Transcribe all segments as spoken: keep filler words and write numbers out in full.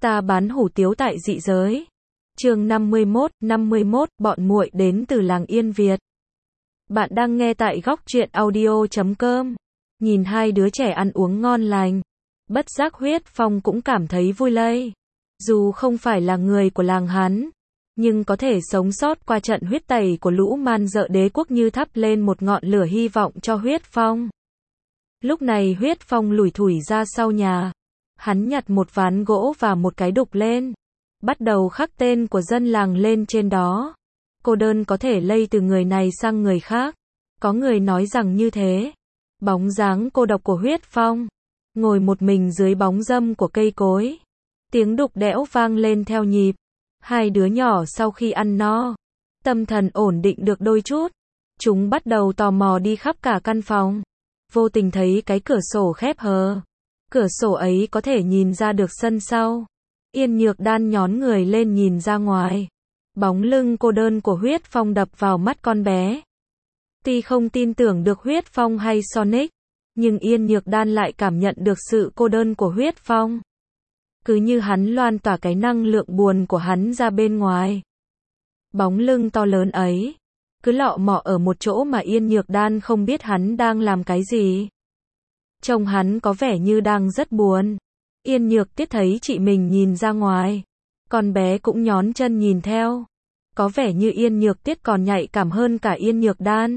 Ta bán hủ tiếu tại dị giới. Chương năm mươi mốt, năm mươi mốt, bọn muội đến từ làng Yên Việt. Bạn đang nghe tại góc truyện audio chấm com. Nhìn hai đứa trẻ ăn uống ngon lành, bất giác Huyết Phong cũng cảm thấy vui lây. Dù không phải là người của làng hắn, nhưng có thể sống sót qua trận huyết tẩy của lũ man dợ đế quốc như thắp lên một ngọn lửa hy vọng cho Huyết Phong. Lúc này Huyết Phong lủi thủi ra sau nhà. Hắn nhặt một ván gỗ và một cái đục lên, bắt đầu khắc tên của dân làng lên trên đó. Cô đơn có thể lây từ người này sang người khác. Có người nói rằng như thế. Bóng dáng cô độc của Huyết Phong, ngồi một mình dưới bóng râm của cây cối. Tiếng đục đẽo vang lên theo nhịp. Hai đứa nhỏ sau khi ăn no, tâm thần ổn định được đôi chút, chúng bắt đầu tò mò đi khắp cả căn phòng. Vô tình thấy cái cửa sổ khép hờ. Cửa sổ ấy có thể nhìn ra được sân sau. Yên Nhược Đan nhón người lên nhìn ra ngoài. Bóng lưng cô đơn của Huyết Phong đập vào mắt con bé. Tuy không tin tưởng được Huyết Phong hay Sonic, nhưng Yên Nhược Đan lại cảm nhận được sự cô đơn của Huyết Phong. Cứ như hắn loan tỏa cái năng lượng buồn của hắn ra bên ngoài. Bóng lưng to lớn ấy cứ lọ mọ ở một chỗ mà Yên Nhược Đan không biết hắn đang làm cái gì. Trông hắn có vẻ như đang rất buồn. Yên Nhược Tiết thấy chị mình nhìn ra ngoài, con bé cũng nhón chân nhìn theo. Có vẻ như Yên Nhược Tiết còn nhạy cảm hơn cả Yên Nhược Đan.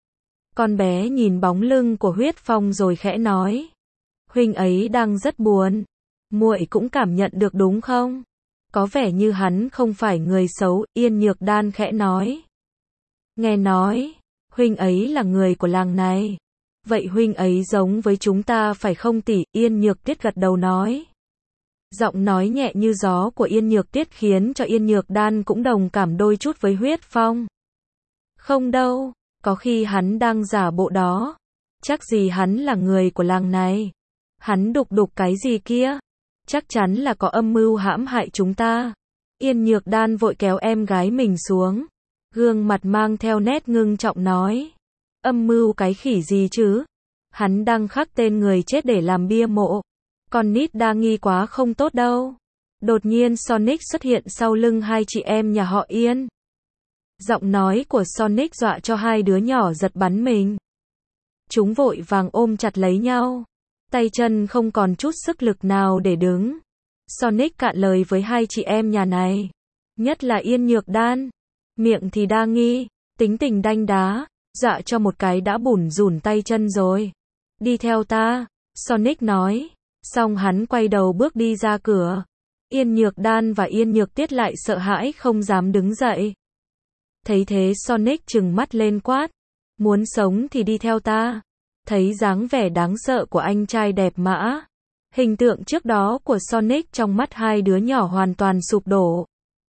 Con bé nhìn bóng lưng của Huyết Phong rồi khẽ nói: huynh ấy đang rất buồn. Muội cũng cảm nhận được đúng không? Có vẻ như hắn không phải người xấu. Yên Nhược Đan khẽ nói. Nghe nói, huynh ấy là người của làng này. Vậy huynh ấy giống với chúng ta phải không tỷ? Yên Nhược Tiết gật đầu nói. Giọng nói nhẹ như gió của Yên Nhược Tiết khiến cho Yên Nhược Đan cũng đồng cảm đôi chút với Huyết Phong. Không đâu, có khi hắn đang giả bộ đó. Chắc gì hắn là người của làng này. Hắn đục đục cái gì kia? Chắc chắn là có âm mưu hãm hại chúng ta. Yên Nhược Đan vội kéo em gái mình xuống. Gương mặt mang theo nét ngưng trọng nói. Âm mưu cái khỉ gì chứ? Hắn đang khắc tên người chết để làm bia mộ. Con nít đa nghi quá không tốt đâu. Đột nhiên Sonic xuất hiện sau lưng hai chị em nhà họ Yên. Giọng nói của Sonic dọa cho hai đứa nhỏ giật bắn mình. Chúng vội vàng ôm chặt lấy nhau. Tay chân không còn chút sức lực nào để đứng. Sonic cạn lời với hai chị em nhà này. Nhất là Yên Nhược Đan. Miệng thì đa nghi, tính tình đanh đá. Dọa cho một cái đã bủn rủn tay chân rồi. Đi theo ta, Sonic nói. Xong hắn quay đầu bước đi ra cửa. Yên Nhược Đan và Yên Nhược Tiết lại sợ hãi không dám đứng dậy. Thấy thế Sonic trừng mắt lên quát. Muốn sống thì đi theo ta. Thấy dáng vẻ đáng sợ của anh trai đẹp mã. Hình tượng trước đó của Sonic trong mắt hai đứa nhỏ hoàn toàn sụp đổ.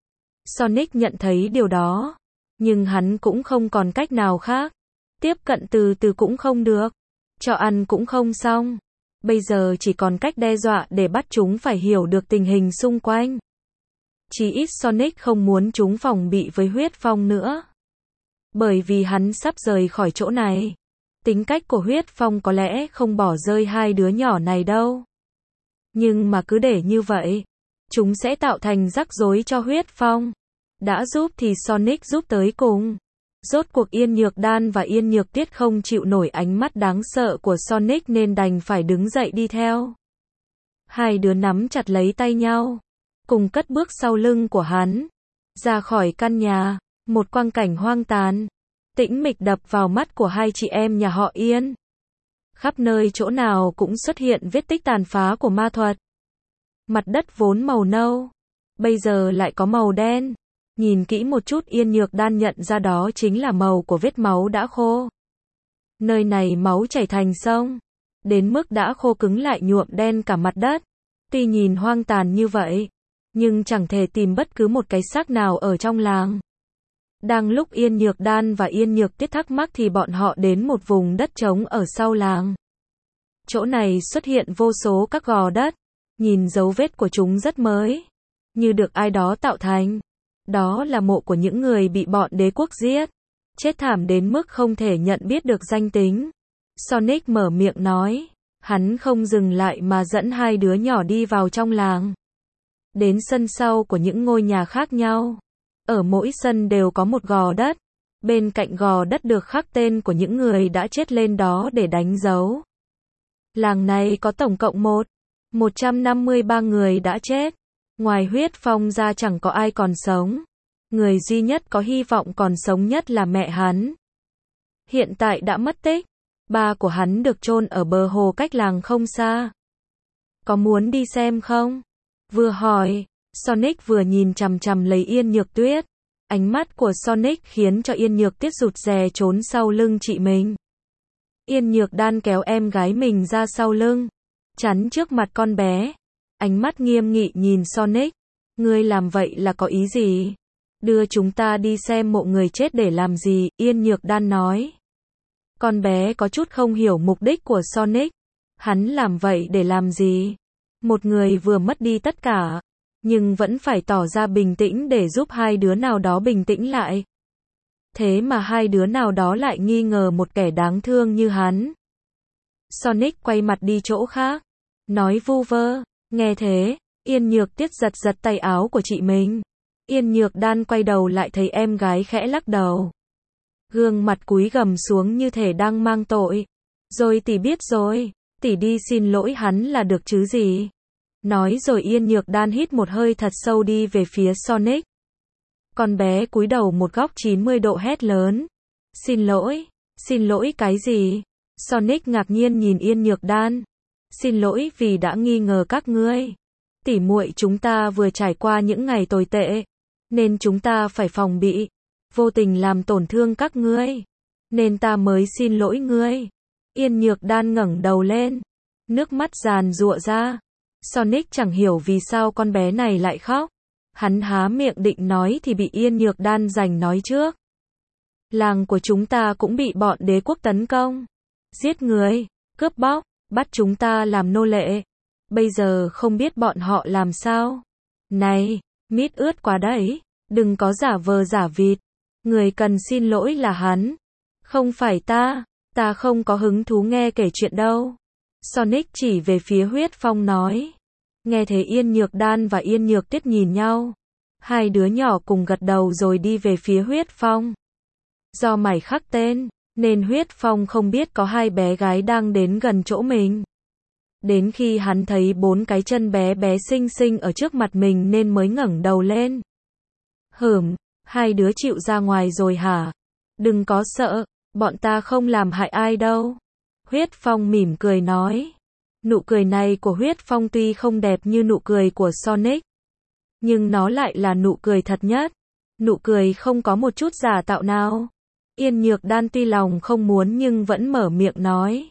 Sonic nhận thấy điều đó. Nhưng hắn cũng không còn cách nào khác. Tiếp cận từ từ cũng không được. Cho ăn cũng không xong. Bây giờ chỉ còn cách đe dọa để bắt chúng phải hiểu được tình hình xung quanh. Chỉ ít Sonic không muốn chúng phòng bị với Huyết Phong nữa. Bởi vì hắn sắp rời khỏi chỗ này. Tính cách của Huyết Phong có lẽ không bỏ rơi hai đứa nhỏ này đâu. Nhưng mà cứ để như vậy, chúng sẽ tạo thành rắc rối cho Huyết Phong. Đã giúp thì Sonic giúp tới cùng. Rốt cuộc Yên Nhược Đan và Yên Nhược Tiết không chịu nổi ánh mắt đáng sợ của Sonic nên đành phải đứng dậy đi theo. Hai đứa nắm chặt lấy tay nhau, cùng cất bước sau lưng của hắn. Ra khỏi căn nhà, một quang cảnh hoang tàn, tĩnh mịch đập vào mắt của hai chị em nhà họ Yên. Khắp nơi chỗ nào cũng xuất hiện vết tích tàn phá của ma thuật. Mặt đất vốn màu nâu, bây giờ lại có màu đen. Nhìn kỹ một chút Yên Nhược Đan nhận ra đó chính là màu của vết máu đã khô. Nơi này máu chảy thành sông, đến mức đã khô cứng lại nhuộm đen cả mặt đất. Tuy nhìn hoang tàn như vậy, nhưng chẳng thể tìm bất cứ một cái xác nào ở trong làng. Đang lúc Yên Nhược Đan và Yên Nhược Tiết thắc mắc thì bọn họ đến một vùng đất trống ở sau làng. Chỗ này xuất hiện vô số các gò đất, nhìn dấu vết của chúng rất mới, như được ai đó tạo thành. Đó là mộ của những người bị bọn đế quốc giết, chết thảm đến mức không thể nhận biết được danh tính. Sonic mở miệng nói, hắn không dừng lại mà dẫn hai đứa nhỏ đi vào trong làng. đến sân sau của những ngôi nhà khác nhau. Ở mỗi sân đều có một gò đất. Bên cạnh gò đất được khắc tên của những người đã chết lên đó để đánh dấu. Làng này có tổng cộng một, một trăm năm mươi ba người đã chết. Ngoài Huyết Phong ra chẳng có ai còn sống. Người duy nhất có hy vọng còn sống nhất là mẹ hắn. Hiện tại đã mất tích. Ba của hắn được chôn ở bờ hồ cách làng không xa. Có muốn đi xem không? Vừa hỏi, Sonic vừa nhìn chằm chằm lấy Yên Nhược Tuyết. Ánh mắt của Sonic khiến cho Yên Nhược Tuyết rụt rè trốn sau lưng chị mình. Yên Nhược Đan kéo em gái mình ra sau lưng, chắn trước mặt con bé. Ánh mắt nghiêm nghị nhìn Sonic. Ngươi làm vậy là có ý gì? Đưa chúng ta đi xem mộ người chết để làm gì? Yên Nhược Đan nói. Con bé có chút không hiểu mục đích của Sonic. Hắn làm vậy để làm gì? Một người vừa mất đi tất cả, nhưng vẫn phải tỏ ra bình tĩnh để giúp hai đứa nào đó bình tĩnh lại. Thế mà hai đứa nào đó lại nghi ngờ một kẻ đáng thương như hắn. Sonic quay mặt đi chỗ khác, nói vu vơ. Nghe thế, Yên Nhược Tuyết giật giật tay áo của chị mình. Yên Nhược Đan quay đầu lại thấy em gái khẽ lắc đầu. Gương mặt cúi gằm xuống như thể đang mang tội. Rồi tỷ biết rồi, tỷ đi xin lỗi hắn là được chứ gì. Nói rồi Yên Nhược Đan hít một hơi thật sâu đi về phía Sonic. Con bé cúi đầu một góc chín mươi độ hét lớn. Xin lỗi, xin lỗi cái gì? Sonic ngạc nhiên nhìn Yên Nhược Đan. Xin lỗi vì đã nghi ngờ các ngươi. Tỉ muội chúng ta vừa trải qua những ngày tồi tệ, nên chúng ta phải phòng bị, vô tình làm tổn thương các ngươi, nên ta mới xin lỗi ngươi. Yên Nhược Đan ngẩng đầu lên, nước mắt giàn giụa ra. Sonic chẳng hiểu vì sao con bé này lại khóc. Hắn há miệng định nói thì bị Yên Nhược Đan giành nói trước. Làng của chúng ta cũng bị bọn đế quốc tấn công, giết người, cướp bóc, bắt chúng ta làm nô lệ. Bây giờ không biết bọn họ làm sao. Này, mít ướt quá đấy, đừng có giả vờ giả vịt. Người cần xin lỗi là hắn, không phải ta. Ta không có hứng thú nghe kể chuyện đâu. Sonic chỉ về phía Huyết Phong nói. Nghe thấy Yên Nhược Đan và Yên Nhược Tuyết nhìn nhau. Hai đứa nhỏ cùng gật đầu rồi đi về phía Huyết Phong. Do mày khắc tên, nên Huyết Phong không biết có hai bé gái đang đến gần chỗ mình. Đến khi hắn thấy bốn cái chân bé bé xinh xinh ở trước mặt mình nên mới ngẩng đầu lên. Hửm, hai đứa chịu ra ngoài rồi hả? Đừng có sợ, bọn ta không làm hại ai đâu. Huyết Phong mỉm cười nói. Nụ cười này của Huyết Phong tuy không đẹp như nụ cười của Sonic, nhưng nó lại là nụ cười thật nhất. Nụ cười không có một chút giả tạo nào. Yên Nhược Đan tuy lòng không muốn nhưng vẫn mở miệng nói.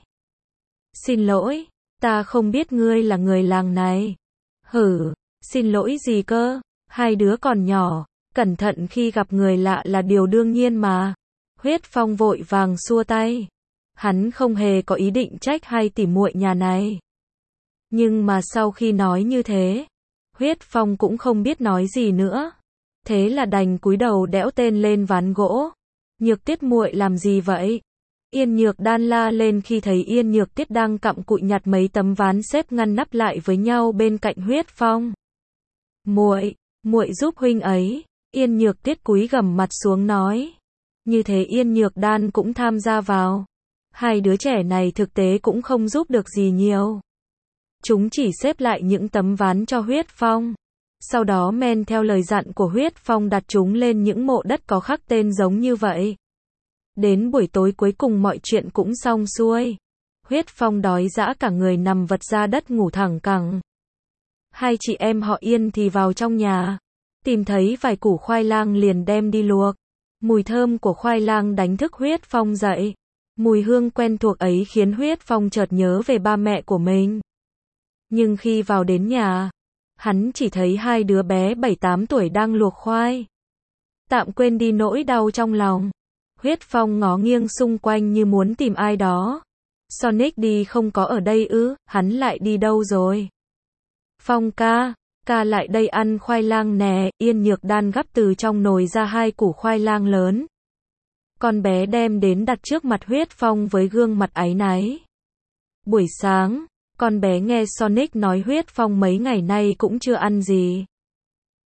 Xin lỗi, ta không biết ngươi là người làng này. Hử, xin lỗi gì cơ? Hai đứa còn nhỏ, cẩn thận khi gặp người lạ là điều đương nhiên mà. Huyết Phong vội vàng xua tay. Hắn không hề có ý định trách hai tỉ muội nhà này. Nhưng mà sau khi nói như thế, Huyết Phong cũng không biết nói gì nữa. Thế là đành cúi đầu đẽo tên lên ván gỗ. Nhược Tuyết muội làm gì vậy? Yên Nhược Đan la lên khi thấy Yên Nhược Tuyết đang cặm cụi nhặt mấy tấm ván xếp ngăn nắp lại với nhau bên cạnh Huyết Phong. Muội, muội giúp huynh ấy. Yên Nhược Tuyết cúi gằm mặt xuống nói. Như thế Yên Nhược Đan cũng tham gia vào. Hai đứa trẻ này thực tế cũng không giúp được gì nhiều. Chúng chỉ xếp lại những tấm ván cho Huyết Phong. Sau đó men theo lời dặn của Huyết Phong đặt chúng lên những mộ đất có khắc tên giống như vậy. Đến buổi tối cuối cùng mọi chuyện cũng xong xuôi. Huyết Phong đói dã cả người nằm vật ra đất ngủ thẳng cẳng. Hai chị em họ Yên thì vào trong nhà. Tìm thấy vài củ khoai lang liền đem đi luộc. Mùi thơm của khoai lang đánh thức Huyết Phong dậy. Mùi hương quen thuộc ấy khiến Huyết Phong chợt nhớ về ba mẹ của mình. Nhưng khi vào đến nhà, hắn chỉ thấy hai đứa bé bảy tám tuổi đang luộc khoai. Tạm quên đi nỗi đau trong lòng. Huyết Phong ngó nghiêng xung quanh như muốn tìm ai đó. Sonic đi không có ở đây ư, hắn lại đi đâu rồi? Phong ca, ca lại đây ăn khoai lang nè. Yên Nhược Đan gắp từ trong nồi ra hai củ khoai lang lớn. Con bé đem đến đặt trước mặt Huyết Phong với gương mặt áy náy. Buổi sáng, con bé nghe Sonic nói Huyết Phong mấy ngày nay cũng chưa ăn gì.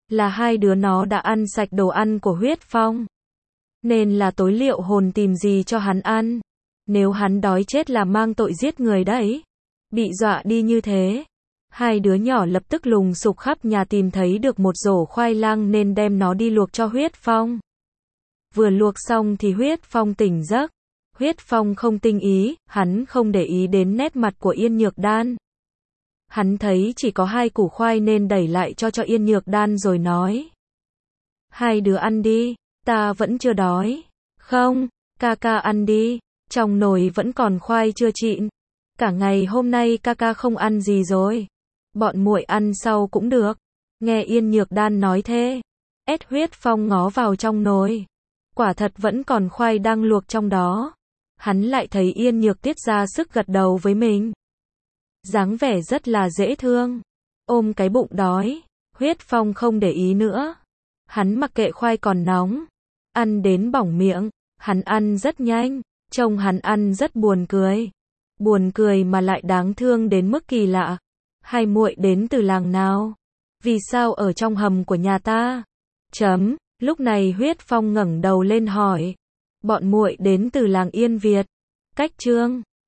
là hai đứa nó đã ăn sạch đồ ăn của Huyết Phong. Nên là tối liệu hồn tìm gì cho hắn ăn. Nếu hắn đói chết là mang tội giết người đấy. Bị dọa đi như thế. Hai đứa nhỏ lập tức lùng sục khắp nhà tìm thấy được một rổ khoai lang nên đem nó đi luộc cho Huyết Phong. Vừa luộc xong thì Huyết Phong tỉnh giấc. Huyết Phong không tinh ý, hắn không để ý đến nét mặt của Yên Nhược Đan. Hắn thấy chỉ có hai củ khoai nên đẩy lại cho cho Yên Nhược Đan rồi nói. Hai đứa ăn đi, ta vẫn chưa đói. Không, ca ca ăn đi, trong nồi vẫn còn khoai chưa trịn. Cả ngày hôm nay ca ca không ăn gì rồi. Bọn muội ăn sau cũng được. Nghe Yên Nhược Đan nói thế. Ét Huyết Phong ngó vào trong nồi. Quả thật vẫn còn khoai đang luộc trong đó. Hắn lại thấy Yên Nhược Tiết ra sức gật đầu với mình. Dáng vẻ rất là dễ thương. Ôm cái bụng đói. Huyết Phong không để ý nữa. Hắn mặc kệ khoai còn nóng. Ăn đến bỏng miệng. Hắn ăn rất nhanh. Trông hắn ăn rất buồn cười. Buồn cười mà lại đáng thương đến mức kỳ lạ. Hai muội đến từ làng nào? Vì sao ở trong hầm của nhà ta? Chấm. Lúc này Huyết Phong ngẩng đầu lên hỏi. Bọn muội đến từ làng Yên Việt. Cách Chương